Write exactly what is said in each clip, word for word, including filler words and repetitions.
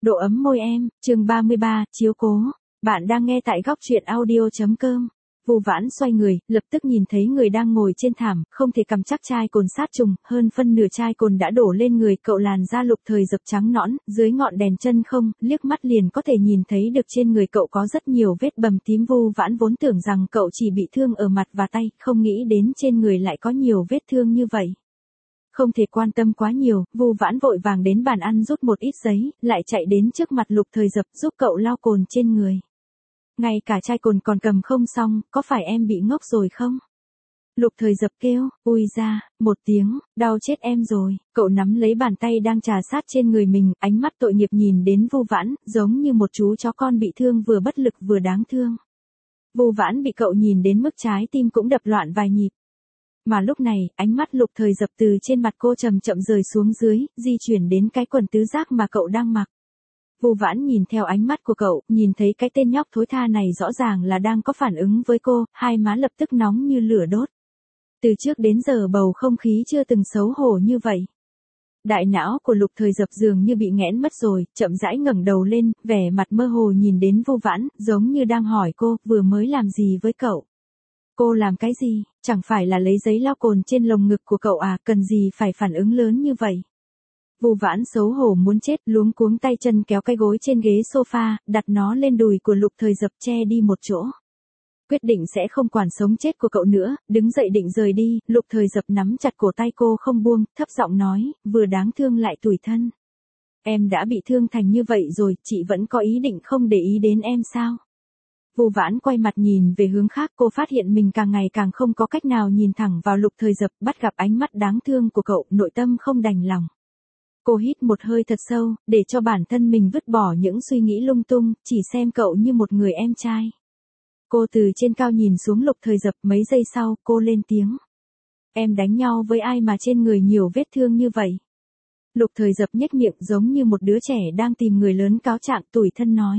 Độ ấm môi em, chương ba mươi ba, chiếu cố. Bạn đang nghe tại góc truyện audio.com. Vu Vãn xoay người, lập tức nhìn thấy người đang ngồi trên thảm, không thể cầm chắc chai cồn sát trùng, hơn phân nửa chai cồn đã đổ lên người cậu, làn da Lục Thời Dập trắng nõn, dưới ngọn đèn chân không, liếc mắt liền có thể nhìn thấy được trên người cậu có rất nhiều vết bầm tím. Vu Vãn vốn tưởng rằng cậu chỉ bị thương ở mặt và tay, không nghĩ đến trên người lại có nhiều vết thương như vậy. Không thể quan tâm quá nhiều, Vu Vãn vội vàng đến bàn ăn rút một ít giấy, lại chạy đến trước mặt Lục Thời Dập giúp cậu lau cồn trên người. Ngay cả chai cồn còn cầm không xong, có phải em bị ngốc rồi không? Lục Thời Dập kêu, ui ra, một tiếng, đau chết em rồi. Cậu nắm lấy bàn tay đang trà sát trên người mình, ánh mắt tội nghiệp nhìn đến Vu Vãn, giống như một chú chó con bị thương vừa bất lực vừa đáng thương. Vu Vãn bị cậu nhìn đến mức trái tim cũng đập loạn vài nhịp. Mà lúc này, ánh mắt Lục Thời Dập từ trên mặt cô chậm chậm rời xuống dưới, di chuyển đến cái quần tứ giác mà cậu đang mặc. Vu Vãn nhìn theo ánh mắt của cậu, nhìn thấy cái tên nhóc thối tha này rõ ràng là đang có phản ứng với cô, hai má lập tức nóng như lửa đốt. Từ trước đến giờ bầu không khí chưa từng xấu hổ như vậy. Đại não của Lục Thời Dập dường như bị nghẽn mất rồi, chậm rãi ngẩng đầu lên, vẻ mặt mơ hồ nhìn đến Vu Vãn, giống như đang hỏi cô, vừa mới làm gì với cậu? Cô làm cái gì? Chẳng phải là lấy giấy lau cồn trên lồng ngực của cậu à, cần gì phải phản ứng lớn như vậy? Vu Vãn xấu hổ muốn chết, luống cuống tay chân kéo cái gối trên ghế sofa, đặt nó lên đùi của Lục Thời Dập che đi một chỗ. Quyết định sẽ không quản sống chết của cậu nữa, đứng dậy định rời đi, Lục Thời Dập nắm chặt cổ tay cô không buông, thấp giọng nói, vừa đáng thương lại tủi thân. Em đã bị thương thành như vậy rồi, chị vẫn có ý định không để ý đến em sao? Vu Vãn quay mặt nhìn về hướng khác, cô phát hiện mình càng ngày càng không có cách nào nhìn thẳng vào Lục Thời Dập, bắt gặp ánh mắt đáng thương của cậu, nội tâm không đành lòng. Cô hít một hơi thật sâu, để cho bản thân mình vứt bỏ những suy nghĩ lung tung, chỉ xem cậu như một người em trai. Cô từ trên cao nhìn xuống Lục Thời Dập, mấy giây sau, cô lên tiếng. Em đánh nhau với ai mà trên người nhiều vết thương như vậy? Lục Thời Dập nhếch miệng giống như một đứa trẻ đang tìm người lớn cáo trạng, tủi thân nói.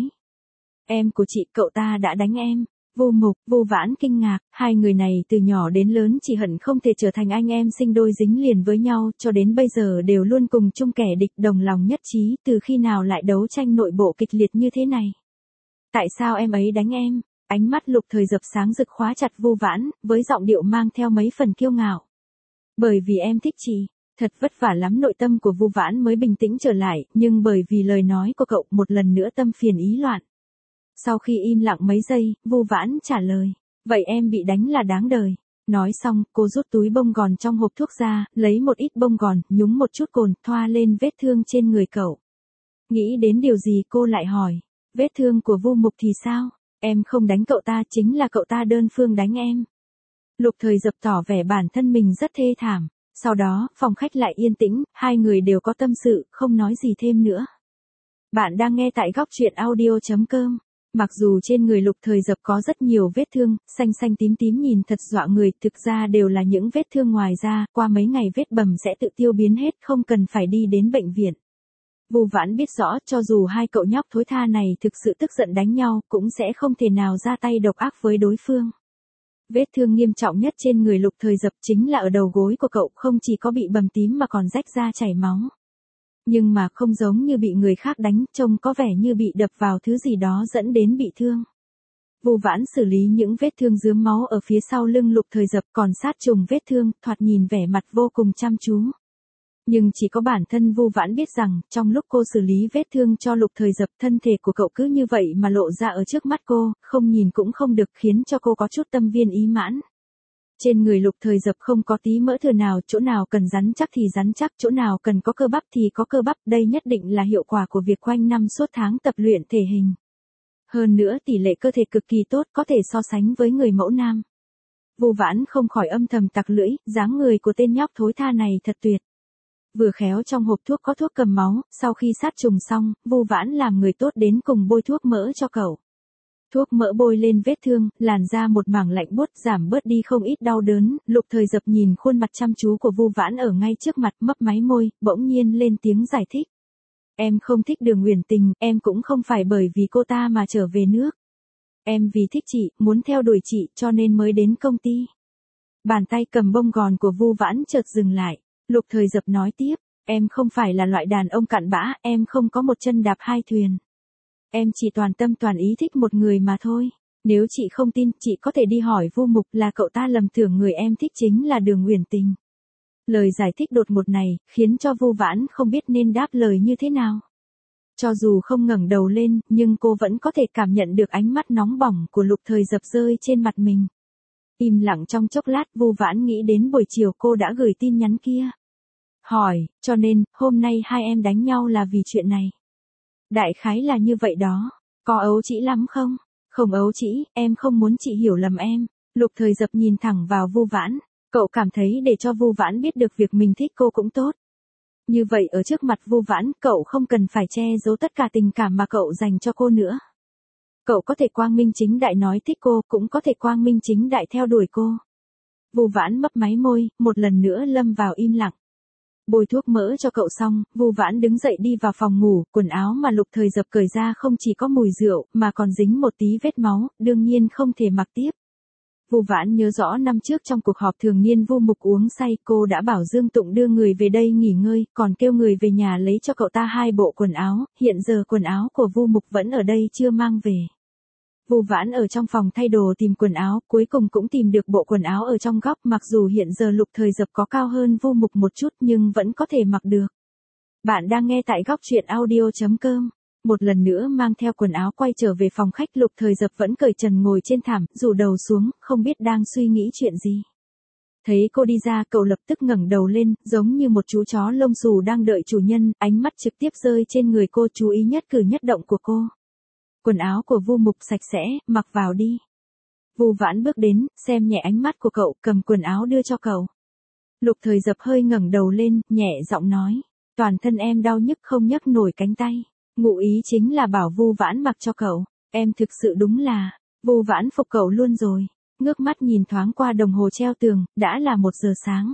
Em của chị, cậu ta đã đánh em. Vu Mục, Vu Vãn kinh ngạc, hai người này từ nhỏ đến lớn chỉ hận không thể trở thành anh em sinh đôi dính liền với nhau, cho đến bây giờ đều luôn cùng chung kẻ địch, đồng lòng nhất trí, từ khi nào lại đấu tranh nội bộ kịch liệt như thế này? Tại sao em ấy đánh em? Ánh mắt Lục Thời Dập sáng rực khóa chặt Vu Vãn, với giọng điệu mang theo mấy phần kiêu ngạo. Bởi vì em thích chị. Thật vất vả lắm nội tâm của Vu Vãn mới bình tĩnh trở lại, nhưng bởi vì lời nói của cậu một lần nữa tâm phiền ý loạn. Sau khi im lặng mấy giây, Vu Vãn trả lời, vậy em bị đánh là đáng đời. Nói xong, cô rút túi bông gòn trong hộp thuốc ra, lấy một ít bông gòn, nhúng một chút cồn, thoa lên vết thương trên người cậu. Nghĩ đến điều gì cô lại hỏi, vết thương của Vu Mục thì sao? Em không đánh cậu ta, chính là cậu ta đơn phương đánh em. Lục Thời Dập tỏ vẻ bản thân mình rất thê thảm. Sau đó, phòng khách lại yên tĩnh, hai người đều có tâm sự, không nói gì thêm nữa. Bạn đang nghe tại góc truyện audio.com. Mặc dù trên người Lục Thời Dập có rất nhiều vết thương, xanh xanh tím tím nhìn thật dọa người, thực ra đều là những vết thương ngoài da, qua mấy ngày vết bầm sẽ tự tiêu biến hết, không cần phải đi đến bệnh viện. Vu Vãn biết rõ, cho dù hai cậu nhóc thối tha này thực sự tức giận đánh nhau, cũng sẽ không thể nào ra tay độc ác với đối phương. Vết thương nghiêm trọng nhất trên người Lục Thời Dập chính là ở đầu gối của cậu, không chỉ có bị bầm tím mà còn rách da chảy máu. Nhưng mà không giống như bị người khác đánh, trông có vẻ như bị đập vào thứ gì đó dẫn đến bị thương. Vu Vãn xử lý những vết thương rướm máu ở phía sau lưng Lục Thời Dập, còn sát trùng vết thương, thoạt nhìn vẻ mặt vô cùng chăm chú. Nhưng chỉ có bản thân Vu Vãn biết rằng, trong lúc cô xử lý vết thương cho Lục Thời Dập, thân thể của cậu cứ như vậy mà lộ ra ở trước mắt cô, không nhìn cũng không được, khiến cho cô có chút tâm viên ý mãn. Trên người Lục Thời Dập không có tí mỡ thừa nào, chỗ nào cần rắn chắc thì rắn chắc, chỗ nào cần có cơ bắp thì có cơ bắp, đây nhất định là hiệu quả của việc quanh năm suốt tháng tập luyện thể hình. Hơn nữa tỷ lệ cơ thể cực kỳ tốt, có thể so sánh với người mẫu nam. Vu Vãn không khỏi âm thầm tặc lưỡi, dáng người của tên nhóc thối tha này thật tuyệt. Vừa khéo trong hộp thuốc có thuốc cầm máu, sau khi sát trùng xong, Vu Vãn làm người tốt đến cùng bôi thuốc mỡ cho cậu. Thuốc mỡ bôi lên vết thương, làn da một mảng lạnh buốt, giảm bớt đi không ít đau đớn. Lục Thời Dập nhìn khuôn mặt chăm chú của Vu Vãn ở ngay trước mặt, mấp máy môi, bỗng nhiên lên tiếng giải thích. Em không thích Đường Uyển Tình, em cũng không phải bởi vì cô ta mà trở về nước. Em vì thích chị, muốn theo đuổi chị, cho nên mới đến công ty. Bàn tay cầm bông gòn của Vu Vãn chợt dừng lại. Lục Thời Dập nói tiếp, Em không phải là loại đàn ông cặn bã, em không có một chân đạp hai thuyền. Em chỉ toàn tâm toàn ý thích một người mà thôi. Nếu chị không tin, chị có thể đi hỏi Vu Mục, là cậu ta lầm tưởng người em thích chính là Đường Uyển Tình. Lời giải thích đột ngột này, khiến cho Vu Vãn không biết nên đáp lời như thế nào. Cho dù không ngẩng đầu lên, nhưng cô vẫn có thể cảm nhận được ánh mắt nóng bỏng của Lục Thời Dập rơi trên mặt mình. Im lặng trong chốc lát, Vu Vãn nghĩ đến buổi chiều cô đã gửi tin nhắn kia. Hỏi, cho nên, hôm nay hai em đánh nhau là vì chuyện này. Đại khái là như vậy đó. Có ấu trĩ lắm không? Không ấu trĩ, em không muốn chị hiểu lầm em. Lục Thời Dập nhìn thẳng vào Vu Vãn. Cậu cảm thấy để cho Vu Vãn biết được việc mình thích cô cũng tốt. Như vậy ở trước mặt Vu Vãn, cậu không cần phải che giấu tất cả tình cảm mà cậu dành cho cô nữa. Cậu có thể quang minh chính đại nói thích cô, cũng có thể quang minh chính đại theo đuổi cô. Vu Vãn mấp máy môi, một lần nữa lâm vào im lặng. Bôi thuốc mỡ cho cậu xong, Vu Vãn đứng dậy đi vào phòng ngủ, quần áo mà Lục Thời Dập cởi ra không chỉ có mùi rượu, mà còn dính một tí vết máu, đương nhiên không thể mặc tiếp. Vu Vãn nhớ rõ năm trước trong cuộc họp thường niên Vu Mục uống say, cô đã bảo Dương Tụng đưa người về đây nghỉ ngơi, còn kêu người về nhà lấy cho cậu ta hai bộ quần áo, hiện giờ quần áo của Vu Mục vẫn ở đây chưa mang về. Vu Vãn ở trong phòng thay đồ tìm quần áo, cuối cùng cũng tìm được bộ quần áo ở trong góc, mặc dù hiện giờ Lục Thời Dập có cao hơn Vu Mục một chút nhưng vẫn có thể mặc được. Bạn đang nghe tại góc truyện audio chấm com. Một lần nữa mang theo quần áo quay trở về phòng khách, Lục Thời Dập vẫn cởi trần ngồi trên thảm, rủ đầu xuống, không biết đang suy nghĩ chuyện gì. Thấy cô đi ra, cậu lập tức ngẩng đầu lên, giống như một chú chó lông xù đang đợi chủ nhân, ánh mắt trực tiếp rơi trên người cô, chú ý nhất cử nhất động của cô. Quần áo của Vu Mục sạch sẽ, mặc vào đi. Vu Vãn bước đến, xem nhẹ ánh mắt của cậu, cầm quần áo đưa cho cậu. Lục Thời Dập hơi ngẩng đầu lên, nhẹ giọng nói, toàn thân em đau nhức không nhấc nổi cánh tay. Ngụ ý chính là bảo Vu Vãn mặc cho cậu. Em thực sự đúng là, Vu Vãn phục cậu luôn rồi. Ngước mắt nhìn thoáng qua đồng hồ treo tường, đã là một giờ sáng.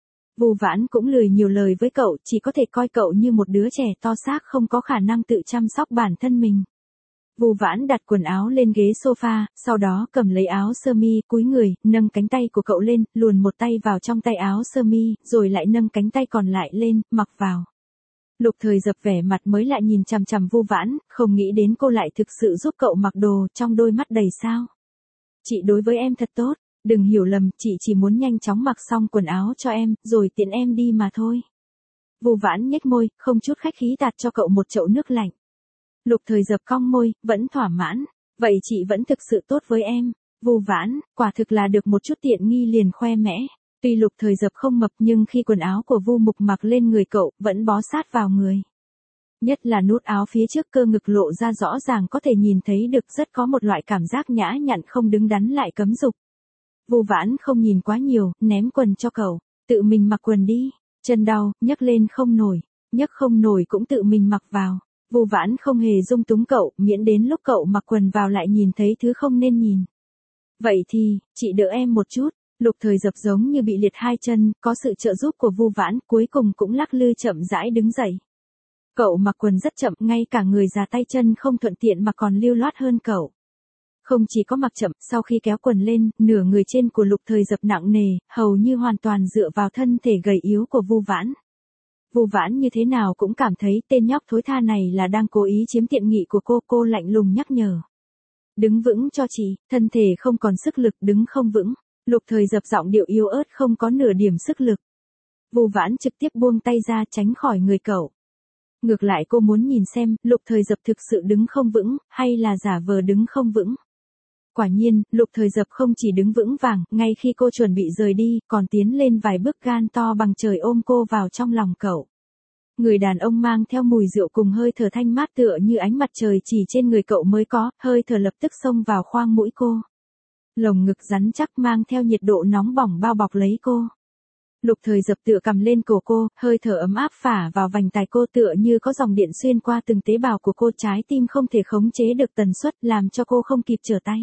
Vu Vãn cũng lười nhiều lời với cậu, chỉ có thể coi cậu như một đứa trẻ to xác không có khả năng tự chăm sóc bản thân mình. Vu Vãn đặt quần áo lên ghế sofa, sau đó cầm lấy áo sơ mi, cúi người, nâng cánh tay của cậu lên, luồn một tay vào trong tay áo sơ mi, rồi lại nâng cánh tay còn lại lên, mặc vào. Lục Thời Dập vẻ mặt mới lại nhìn chằm chằm Vu Vãn, không nghĩ đến cô lại thực sự giúp cậu mặc đồ, trong đôi mắt đầy sao. Chị đối với em thật tốt, đừng hiểu lầm, chị chỉ muốn nhanh chóng mặc xong quần áo cho em, rồi tiện em đi mà thôi. Vu Vãn nhếch môi, không chút khách khí tạt cho cậu một chậu nước lạnh. Lục Thời Dập cong môi, vẫn thỏa mãn, vậy chị vẫn thực sự tốt với em. Vu Vãn, quả thực là được một chút tiện nghi liền khoe mẽ. Tuy Lục Thời Dập không mập nhưng khi quần áo của Vu Mục mặc lên người cậu, vẫn bó sát vào người. Nhất là nút áo phía trước, cơ ngực lộ ra rõ ràng có thể nhìn thấy được, rất có một loại cảm giác nhã nhặn không đứng đắn lại cấm dục. Vu Vãn không nhìn quá nhiều, ném quần cho cậu, tự mình mặc quần đi, chân đau, nhấc lên không nổi, nhấc không nổi cũng tự mình mặc vào. Vu Vãn không hề dung túng cậu, miễn đến lúc cậu mặc quần vào lại nhìn thấy thứ không nên nhìn. Vậy thì, chị đỡ em một chút. Lục Thời Dập giống như bị liệt hai chân, có sự trợ giúp của Vu Vãn, cuối cùng cũng lắc lư chậm rãi đứng dậy. Cậu mặc quần rất chậm, ngay cả người già tay chân không thuận tiện mà còn lưu loát hơn cậu. Không chỉ có mặc chậm, sau khi kéo quần lên, nửa người trên của Lục Thời Dập nặng nề, hầu như hoàn toàn dựa vào thân thể gầy yếu của Vu Vãn. Vu Vãn như thế nào cũng cảm thấy tên nhóc thối tha này là đang cố ý chiếm tiện nghị của cô, cô lạnh lùng nhắc nhở. Đứng vững cho chị, thân thể không còn sức lực, đứng không vững. Lục Thời Dập giọng điệu yếu ớt không có nửa điểm sức lực. Vu Vãn trực tiếp buông tay ra tránh khỏi người cậu. Ngược lại cô muốn nhìn xem, Lục Thời Dập thực sự đứng không vững, hay là giả vờ đứng không vững. Quả nhiên, Lục Thời Dập không chỉ đứng vững vàng, ngay khi cô chuẩn bị rời đi, còn tiến lên vài bước, gan to bằng trời ôm cô vào trong lòng cậu. Người đàn ông mang theo mùi rượu cùng hơi thở thanh mát tựa như ánh mặt trời chỉ trên người cậu mới có, hơi thở lập tức xông vào khoang mũi cô. Lồng ngực rắn chắc mang theo nhiệt độ nóng bỏng bao bọc lấy cô. Lục Thời Dập tựa cầm lên cổ cô, hơi thở ấm áp phả vào vành tai cô tựa như có dòng điện xuyên qua từng tế bào của cô, trái tim không thể khống chế được tần suất, làm cho cô không kịp trở tay.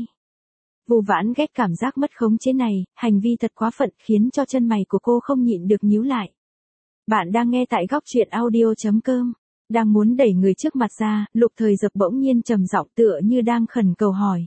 Vu Vãn ghét cảm giác mất khống chế này, hành vi thật quá phận, khiến cho chân mày của cô không nhịn được nhíu lại. Bạn đang nghe tại góc truyện audio chấm com. Đang muốn đẩy người trước mặt ra, Lục Thời Dập bỗng nhiên trầm giọng tựa như đang khẩn cầu hỏi.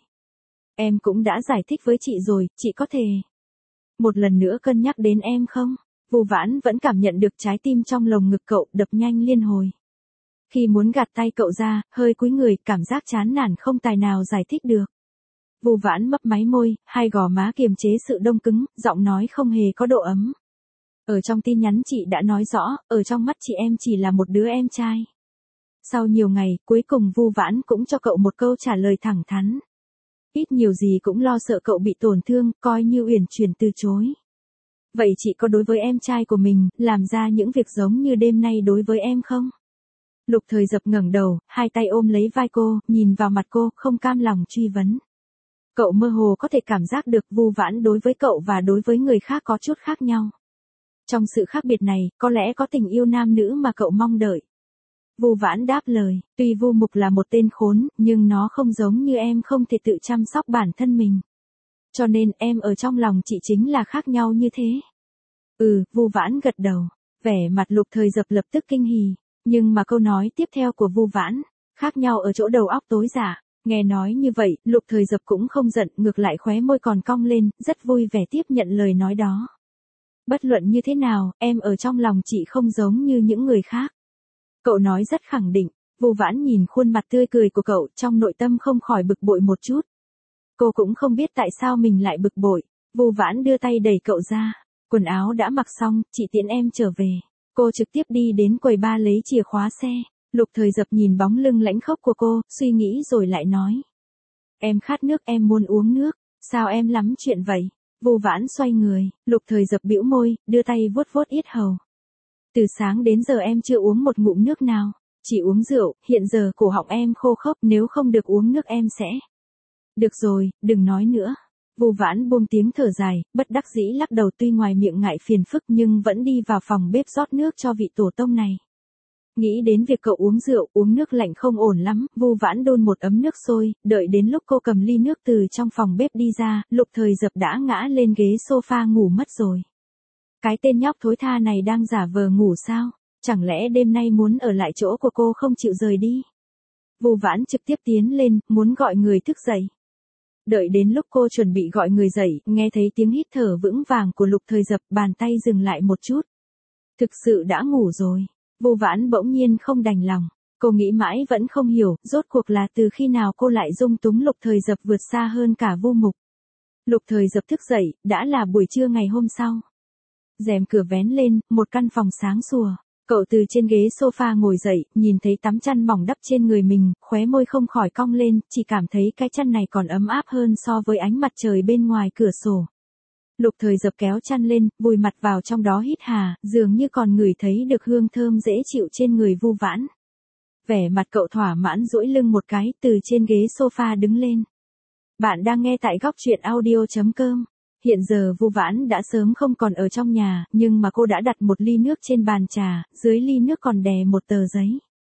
Em cũng đã giải thích với chị rồi, chị có thể một lần nữa cân nhắc đến em không? Vu Vãn vẫn cảm nhận được trái tim trong lồng ngực cậu đập nhanh liên hồi. Khi muốn gạt tay cậu ra, hơi cúi người, cảm giác chán nản không tài nào giải thích được. Vu Vãn mấp máy môi, hai gò má kiềm chế sự đông cứng, giọng nói không hề có độ ấm. Ở trong tin nhắn chị đã nói rõ, ở trong mắt chị em chỉ là một đứa em trai. Sau nhiều ngày, cuối cùng Vu Vãn cũng cho cậu một câu trả lời thẳng thắn. Ít nhiều gì cũng lo sợ cậu bị tổn thương, coi như uyển chuyển từ chối. Vậy chị có đối với em trai của mình, làm ra những việc giống như đêm nay đối với em không? Lục Thời Dập ngẩng đầu, hai tay ôm lấy vai cô, nhìn vào mặt cô, không cam lòng truy vấn. Cậu mơ hồ có thể cảm giác được Vu Vãn đối với cậu và đối với người khác có chút khác nhau. Trong sự khác biệt này, có lẽ có tình yêu nam nữ mà cậu mong đợi. Vu Vãn đáp lời, tuy Vu Mục là một tên khốn, nhưng nó không giống như em không thể tự chăm sóc bản thân mình. Cho nên em ở trong lòng chị chính là khác nhau như thế. Ừ, Vu Vãn gật đầu, vẻ mặt Lục Thời Dập lập tức kinh hỉ, nhưng mà câu nói tiếp theo của Vu Vãn, khác nhau ở chỗ đầu óc tối giả. Nghe nói như vậy, Lục Thời Dập cũng không giận, ngược lại khóe môi còn cong lên, rất vui vẻ tiếp nhận lời nói đó. Bất luận như thế nào, em ở trong lòng chị không giống như những người khác. Cậu nói rất khẳng định. Vu Vãn nhìn khuôn mặt tươi cười của cậu, trong nội tâm không khỏi bực bội một chút. Cô cũng không biết tại sao mình lại bực bội. Vu Vãn đưa tay đẩy cậu ra. Quần áo đã mặc xong, chị tiễn em trở về. Cô trực tiếp đi đến quầy ba lấy chìa khóa xe. Lục Thời Dập nhìn bóng lưng lãnh khốc của cô, suy nghĩ rồi lại nói. Em khát nước, em muốn uống nước. Sao em lắm chuyện vậy? Vu Vãn xoay người, Lục Thời Dập bĩu môi, đưa tay vuốt vuốt yết hầu. Từ sáng đến giờ em chưa uống một ngụm nước nào, chỉ uống rượu, hiện giờ cổ họng em khô khốc, nếu không được uống nước em sẽ. Được rồi, đừng nói nữa. Vu Vãn buông tiếng thở dài, bất đắc dĩ lắc đầu, tuy ngoài miệng ngại phiền phức nhưng vẫn đi vào phòng bếp rót nước cho vị tổ tông này. Nghĩ đến việc cậu uống rượu, uống nước lạnh không ổn lắm, Vu Vãn đun một ấm nước sôi, đợi đến lúc cô cầm ly nước từ trong phòng bếp đi ra, Lục Thời Dập đã ngã lên ghế sofa ngủ mất rồi. Cái tên nhóc thối tha này đang giả vờ ngủ sao? Chẳng lẽ đêm nay muốn ở lại chỗ của cô không chịu rời đi? Vu Vãn trực tiếp tiến lên, muốn gọi người thức dậy. Đợi đến lúc cô chuẩn bị gọi người dậy, nghe thấy tiếng hít thở vững vàng của Lục Thời Dập, bàn tay dừng lại một chút. Thực sự đã ngủ rồi. Vu Vãn bỗng nhiên không đành lòng. Cô nghĩ mãi vẫn không hiểu, rốt cuộc là từ khi nào cô lại dung túng Lục Thời Dập vượt xa hơn cả Vu Mục. Lục Thời Dập thức dậy, đã là buổi trưa ngày hôm sau. Rèm cửa vén lên, một căn phòng sáng sủa. Cậu từ trên ghế sofa ngồi dậy, nhìn thấy tấm chăn mỏng đắp trên người mình, khóe môi không khỏi cong lên, chỉ cảm thấy cái chăn này còn ấm áp hơn so với ánh mặt trời bên ngoài cửa sổ. Lục Thời Dập kéo chăn lên, vùi mặt vào trong đó hít hà, dường như còn ngửi thấy được hương thơm dễ chịu trên người Vu Vãn. Vẻ mặt cậu thỏa mãn duỗi lưng một cái, từ trên ghế sofa đứng lên. Bạn đang nghe tại góc truyện audio chấm com. Hiện giờ Vu Vãn đã sớm không còn ở trong nhà, nhưng mà cô đã đặt một ly nước trên bàn trà, dưới ly nước còn đè một tờ giấy.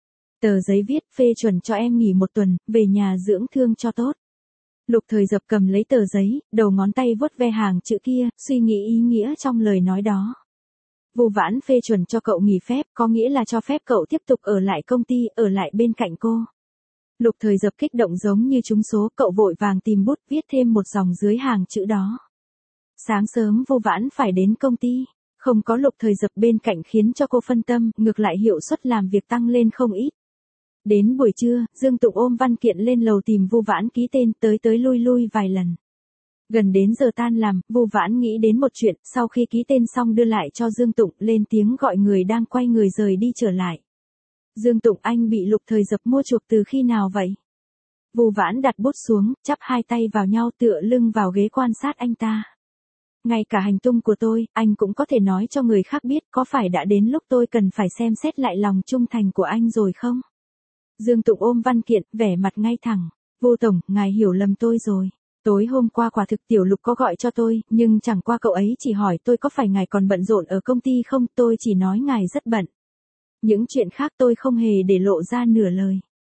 Tờ giấy viết phê chuẩn cho em nghỉ một tuần, về nhà dưỡng thương cho tốt. Lục Thời Dập cầm lấy tờ giấy, đầu ngón tay vuốt ve hàng chữ kia, suy nghĩ ý nghĩa trong lời nói đó. Vu Vãn phê chuẩn cho cậu nghỉ phép, có nghĩa là cho phép cậu tiếp tục ở lại công ty, ở lại bên cạnh cô. Lục Thời Dập kích động giống như trúng số, cậu vội vàng tìm bút viết thêm một dòng dưới hàng chữ đó. Sáng sớm Vu Vãn phải đến công ty, không có Lục Thời Dập bên cạnh khiến cho cô phân tâm, ngược lại hiệu suất làm việc tăng lên không ít. Đến buổi trưa, Dương Tụng ôm văn kiện lên lầu tìm Vu Vãn ký tên, tới tới lui lui vài lần. Gần đến giờ tan làm, Vu Vãn nghĩ đến một chuyện, sau khi ký tên xong đưa lại cho Dương Tụng, lên tiếng gọi người đang quay người rời đi trở lại. Dương Tụng, anh bị Lục Thời Dập mua chuộc từ khi nào vậy? Vu Vãn đặt bút xuống, chắp hai tay vào nhau tựa lưng vào ghế quan sát anh ta. Ngay cả hành tung của tôi, anh cũng có thể nói cho người khác biết, có phải đã đến lúc tôi cần phải xem xét lại lòng trung thành của anh rồi không? Dương Tụng ôm văn kiện, vẻ mặt ngay thẳng. Vu Tổng, ngài hiểu lầm tôi rồi. Tối hôm qua quả thực Tiểu Lục có gọi cho tôi, nhưng chẳng qua cậu ấy chỉ hỏi tôi có phải ngài còn bận rộn ở công ty không, tôi chỉ nói ngài rất bận. Những chuyện khác tôi không hề để lộ ra nửa lời.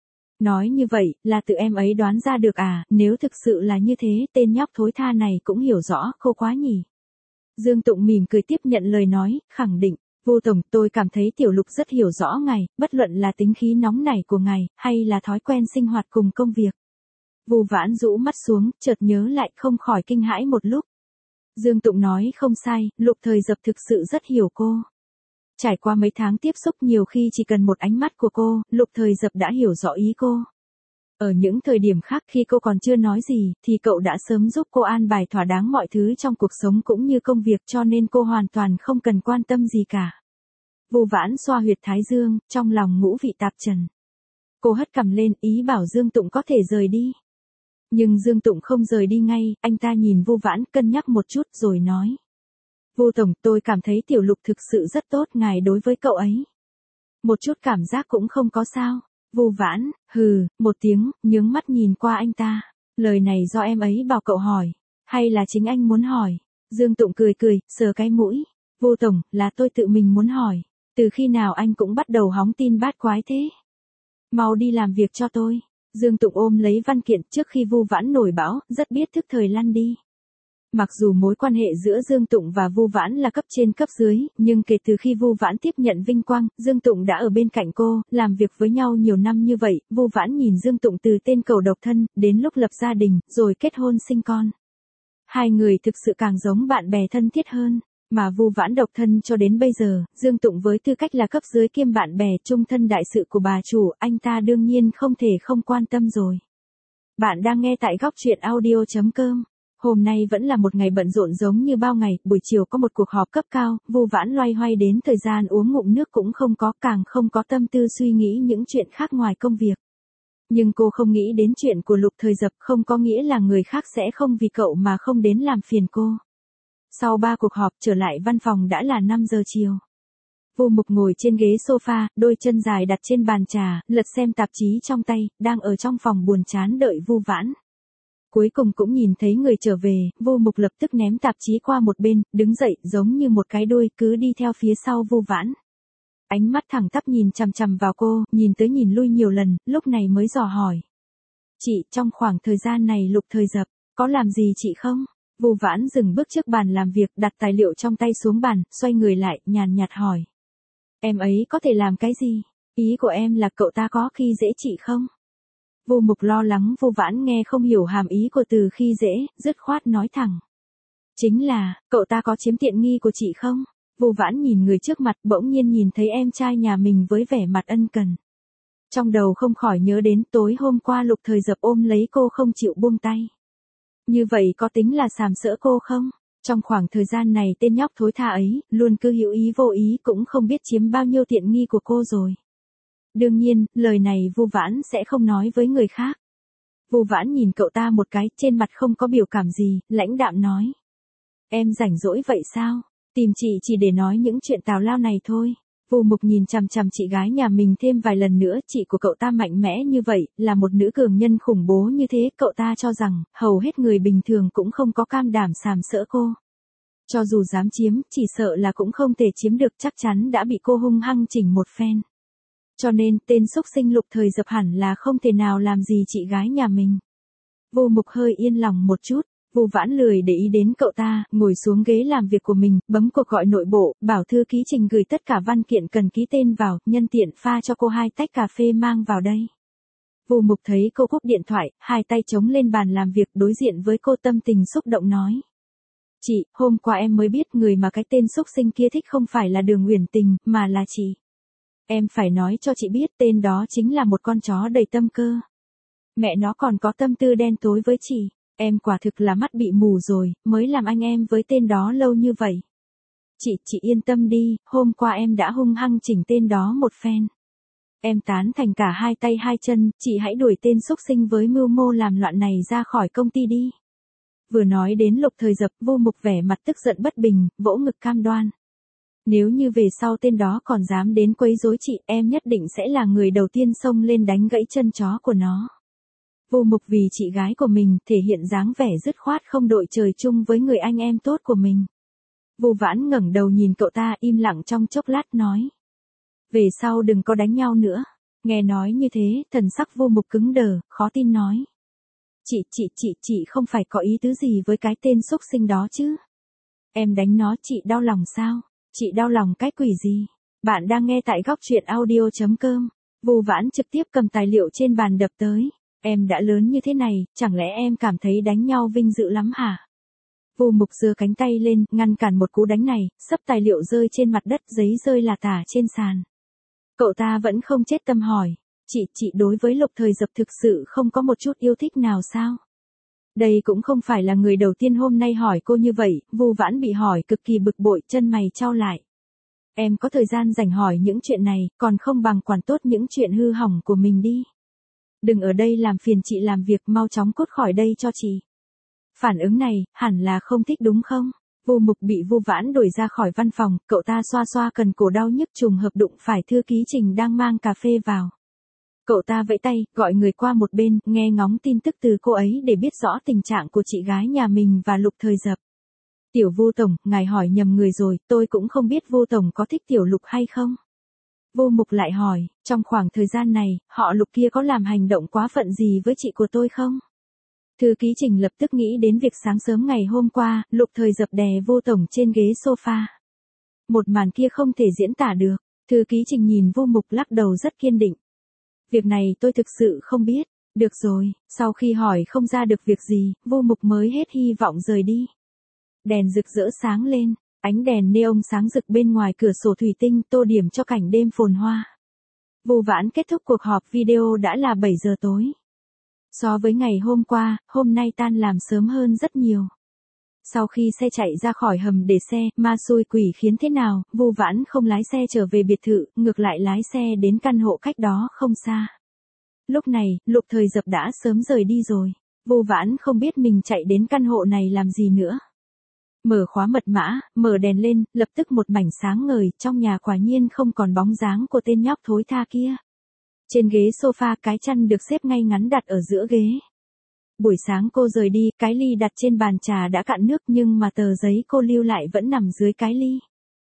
Nói như vậy, là tự em ấy đoán ra được à, nếu thực sự là như thế, tên nhóc thối tha này cũng hiểu rõ, khô quá nhỉ. Dương Tụng mỉm cười tiếp nhận lời nói, khẳng định, Vu Tổng, tôi cảm thấy Tiểu Lục rất hiểu rõ ngài, bất luận là tính khí nóng nảy của ngài, hay là thói quen sinh hoạt cùng công việc. Vu Vãn rũ mắt xuống, chợt nhớ lại không khỏi kinh hãi một lúc. Dương Tụng nói không sai, Lục Thời Dập thực sự rất hiểu cô. Trải qua mấy tháng tiếp xúc nhiều khi chỉ cần một ánh mắt của cô, Lục Thời Dập đã hiểu rõ ý cô. Ở những thời điểm khác khi cô còn chưa nói gì, thì cậu đã sớm giúp cô an bài thỏa đáng mọi thứ trong cuộc sống cũng như công việc cho nên cô hoàn toàn không cần quan tâm gì cả. Vu Vãn xoa huyệt thái dương, trong lòng ngũ vị tạp trần. Cô hất cằm lên, ý bảo Dương Tụng có thể rời đi. Nhưng Dương Tụng không rời đi ngay, anh ta nhìn Vu Vãn cân nhắc một chút rồi nói. Vu Tổng, tôi cảm thấy Tiểu Lục thực sự rất tốt, ngài đối với cậu ấy. Một chút cảm giác cũng không có sao. Vu Vãn, hừ, một tiếng, nhướng mắt nhìn qua anh ta. Lời này do em ấy bảo cậu hỏi, hay là chính anh muốn hỏi? Dương Tụng cười cười, sờ cái mũi. Vu Tổng, là tôi tự mình muốn hỏi. Từ khi nào anh cũng bắt đầu hóng tin bát quái thế? Mau đi làm việc cho tôi. Dương Tụng ôm lấy văn kiện trước khi Vu Vãn nổi bão, rất biết thức thời lăn đi. Mặc dù mối quan hệ giữa Dương Tụng và Vu Vãn là cấp trên cấp dưới, nhưng kể từ khi Vu Vãn tiếp nhận vinh quang, Dương Tụng đã ở bên cạnh cô, làm việc với nhau nhiều năm như vậy, Vu Vãn nhìn Dương Tụng từ tên cầu độc thân, đến lúc lập gia đình, rồi kết hôn sinh con. Hai người thực sự càng giống bạn bè thân thiết hơn, mà Vu Vãn độc thân cho đến bây giờ, Dương Tụng với tư cách là cấp dưới kiêm bạn bè chung thân đại sự của bà chủ, anh ta đương nhiên không thể không quan tâm rồi. Bạn đang nghe tại góc truyện audio chấm com. Hôm nay vẫn là một ngày bận rộn giống như bao ngày, buổi chiều có một cuộc họp cấp cao, Vu Vãn loay hoay đến thời gian uống ngụm nước cũng không có, càng không có tâm tư suy nghĩ những chuyện khác ngoài công việc. Nhưng cô không nghĩ đến chuyện của Lục Thời Dập, không có nghĩa là người khác sẽ không vì cậu mà không đến làm phiền cô. Sau ba cuộc họp trở lại văn phòng đã là năm giờ chiều. Vu Mục ngồi trên ghế sofa, đôi chân dài đặt trên bàn trà, lật xem tạp chí trong tay, đang ở trong phòng buồn chán đợi Vu Vãn. Cuối cùng cũng nhìn thấy người trở về, Vu Mục lập tức ném tạp chí qua một bên, đứng dậy giống như một cái đuôi cứ đi theo phía sau Vu Vãn. Ánh mắt thẳng tắp nhìn chằm chằm vào cô, nhìn tới nhìn lui nhiều lần, lúc này mới dò hỏi. Chị, trong khoảng thời gian này Lục Thời Dập, có làm gì chị không? Vu Vãn dừng bước trước bàn làm việc, đặt tài liệu trong tay xuống bàn, xoay người lại, nhàn nhạt hỏi. Em ấy có thể làm cái gì? Ý của em là cậu ta có khi dễ chị không? Vu Mục lo lắng Vu Vãn nghe không hiểu hàm ý của từ khi dễ, dứt khoát nói thẳng. Chính là, cậu ta có chiếm tiện nghi của chị không? Vu Vãn nhìn người trước mặt, bỗng nhiên nhìn thấy em trai nhà mình với vẻ mặt ân cần. Trong đầu không khỏi nhớ đến tối hôm qua Lục Thời Dập ôm lấy cô không chịu buông tay. Như vậy có tính là sàm sỡ cô không? Trong khoảng thời gian này tên nhóc thối tha ấy, luôn cứ hữu ý vô ý cũng không biết chiếm bao nhiêu tiện nghi của cô rồi. Đương nhiên, lời này Vu Vãn sẽ không nói với người khác. Vu Vãn nhìn cậu ta một cái, trên mặt không có biểu cảm gì, lãnh đạm nói. Em rảnh rỗi vậy sao? Tìm chị chỉ để nói những chuyện tào lao này thôi. Vu Mục nhìn chằm chằm chị gái nhà mình thêm vài lần nữa, chị của cậu ta mạnh mẽ như vậy, là một nữ cường nhân khủng bố như thế, cậu ta cho rằng, hầu hết người bình thường cũng không có cam đảm sàm sỡ cô. Cho dù dám chiếm, chỉ sợ là cũng không thể chiếm được, chắc chắn đã bị cô hung hăng chỉnh một phen. Cho nên, tên xúc sinh Lục Thời Dập hẳn là không thể nào làm gì chị gái nhà mình. Vu Mục hơi yên lòng một chút. Vu Vãn lười để ý đến cậu ta, ngồi xuống ghế làm việc của mình, bấm cuộc gọi nội bộ, bảo thư ký Trình gửi tất cả văn kiện cần ký tên vào, nhân tiện pha cho cô hai tách cà phê mang vào đây. Vu Mục thấy cô cúp điện thoại, hai tay chống lên bàn làm việc, đối diện với cô tâm tình xúc động nói. Chị, hôm qua em mới biết người mà cái tên xúc sinh kia thích không phải là Đường Uyển Tình, mà là chị. Em phải nói cho chị biết tên đó chính là một con chó đầy tâm cơ. Mẹ nó còn có tâm tư đen tối với chị. Em quả thực là mắt bị mù rồi, mới làm anh em với tên đó lâu như vậy. Chị, chị yên tâm đi, hôm qua em đã hung hăng chỉnh tên đó một phen. Em tán thành cả hai tay hai chân, chị hãy đuổi tên xúc sinh với mưu mô làm loạn này ra khỏi công ty đi. Vừa nói đến Lục Thời Dập, Vu Mục vẻ mặt tức giận bất bình, vỗ ngực cam đoan. Nếu như về sau tên đó còn dám đến quấy rối chị, em nhất định sẽ là người đầu tiên xông lên đánh gãy chân chó của nó. Vu Mục vì chị gái của mình thể hiện dáng vẻ dứt khoát không đội trời chung với người anh em tốt của mình. Vu Vãn ngẩng đầu nhìn cậu ta im lặng trong chốc lát nói. Về sau đừng có đánh nhau nữa. Nghe nói như thế, thần sắc Vu Mục cứng đờ, khó tin nói. Chị, chị, chị, chị không phải có ý tứ gì với cái tên xúc sinh đó chứ? Em đánh nó chị đau lòng sao? Chị đau lòng cái quỷ gì? Bạn đang nghe tại góc truyện audio chấm com. Vu Vãn trực tiếp cầm tài liệu trên bàn đập tới. Em đã lớn như thế này, chẳng lẽ em cảm thấy đánh nhau vinh dự lắm hả? Vu Mục giơ cánh tay lên, ngăn cản một cú đánh này, xấp tài liệu rơi trên mặt đất, giấy rơi là tả trên sàn. Cậu ta vẫn không chết tâm hỏi, chị, chị đối với Lục Thời Dập thực sự không có một chút yêu thích nào sao? Đây cũng không phải là người đầu tiên hôm nay hỏi cô như vậy, Vu Vãn bị hỏi cực kỳ bực bội, chân mày chau lại. Em có thời gian rảnh hỏi những chuyện này, còn không bằng quản tốt những chuyện hư hỏng của mình đi. Đừng ở đây làm phiền chị làm việc, mau chóng cút khỏi đây cho chị. Phản ứng này, hẳn là không thích đúng không? Vu Mục bị Vu Vãn đuổi ra khỏi văn phòng, cậu ta xoa xoa cần cổ đau nhức trùng hợp đụng phải thư ký Trình đang mang cà phê vào. Cậu ta vẫy tay, gọi người qua một bên, nghe ngóng tin tức từ cô ấy để biết rõ tình trạng của chị gái nhà mình và Lục Thời Dập. Tiểu Vu Tổng, ngài hỏi nhầm người rồi, tôi cũng không biết Vu Tổng có thích Tiểu Lục hay không. Vu Mục lại hỏi, trong khoảng thời gian này, họ Lục kia có làm hành động quá phận gì với chị của tôi không? Thư ký Trình lập tức nghĩ đến việc sáng sớm ngày hôm qua, Lục Thời Dập đè Vu Tổng trên ghế sofa. Một màn kia không thể diễn tả được. Thư ký Trình nhìn Vu Mục lắc đầu rất kiên định. Việc này tôi thực sự không biết. Được rồi, sau khi hỏi không ra được việc gì, Vu Mục mới hết hy vọng rời đi. Đèn rực rỡ sáng lên, ánh đèn neon sáng rực bên ngoài cửa sổ thủy tinh tô điểm cho cảnh đêm phồn hoa. Vu Vãn kết thúc cuộc họp video đã là bảy giờ tối. So với ngày hôm qua, hôm nay tan làm sớm hơn rất nhiều. Sau khi xe chạy ra khỏi hầm để xe, ma xui quỷ khiến thế nào, Vu Vãn không lái xe trở về biệt thự, ngược lại lái xe đến căn hộ cách đó không xa. Lúc này, Lục Thời Dập đã sớm rời đi rồi. Vu Vãn không biết mình chạy đến căn hộ này làm gì nữa. Mở khóa mật mã, mở đèn lên, lập tức một mảnh sáng ngời, trong nhà quả nhiên không còn bóng dáng của tên nhóc thối tha kia. Trên ghế sofa cái chăn được xếp ngay ngắn đặt ở giữa ghế. Buổi sáng cô rời đi, cái ly đặt trên bàn trà đã cạn nước nhưng mà tờ giấy cô lưu lại vẫn nằm dưới cái ly.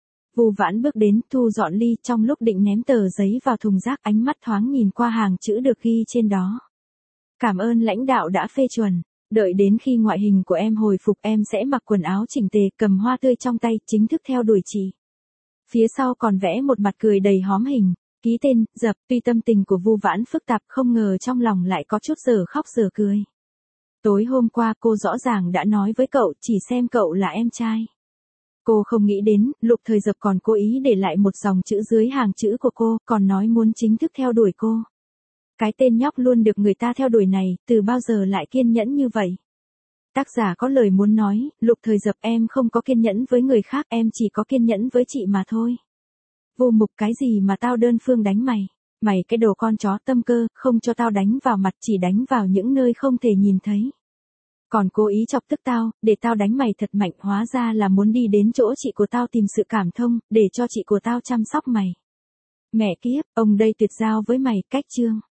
Vu Vãn bước đến, thu dọn ly, trong lúc định ném tờ giấy vào thùng rác, ánh mắt thoáng nhìn qua hàng chữ được ghi trên đó. Cảm ơn lãnh đạo đã phê chuẩn. Đợi đến khi ngoại hình của em hồi phục em sẽ mặc quần áo chỉnh tề, cầm hoa tươi trong tay, chính thức theo đuổi chị. Phía sau còn vẽ một mặt cười đầy hóm hình. Ký tên, Dập. Tuy tâm tình của Vu Vãn phức tạp, không ngờ trong lòng lại có chút giờ khóc giờ cười. Tối hôm qua cô rõ ràng đã nói với cậu, chỉ xem cậu là em trai. Cô không nghĩ đến, Lục Thời Dập còn cố ý để lại một dòng chữ dưới hàng chữ của cô, còn nói muốn chính thức theo đuổi cô. Cái tên nhóc luôn được người ta theo đuổi này, từ bao giờ lại kiên nhẫn như vậy? Tác giả có lời muốn nói, Lục Thời Dập em không có kiên nhẫn với người khác, em chỉ có kiên nhẫn với chị mà thôi. Vu Mục, cái gì mà tao đơn phương đánh mày? Mày cái đồ con chó tâm cơ, không cho tao đánh vào mặt, chỉ đánh vào những nơi không thể nhìn thấy. Còn cố ý chọc tức tao, để tao đánh mày thật mạnh, hóa ra là muốn đi đến chỗ chị của tao tìm sự cảm thông, để cho chị của tao chăm sóc mày. Mẹ kiếp, ông đây tuyệt giao với mày, cách chương.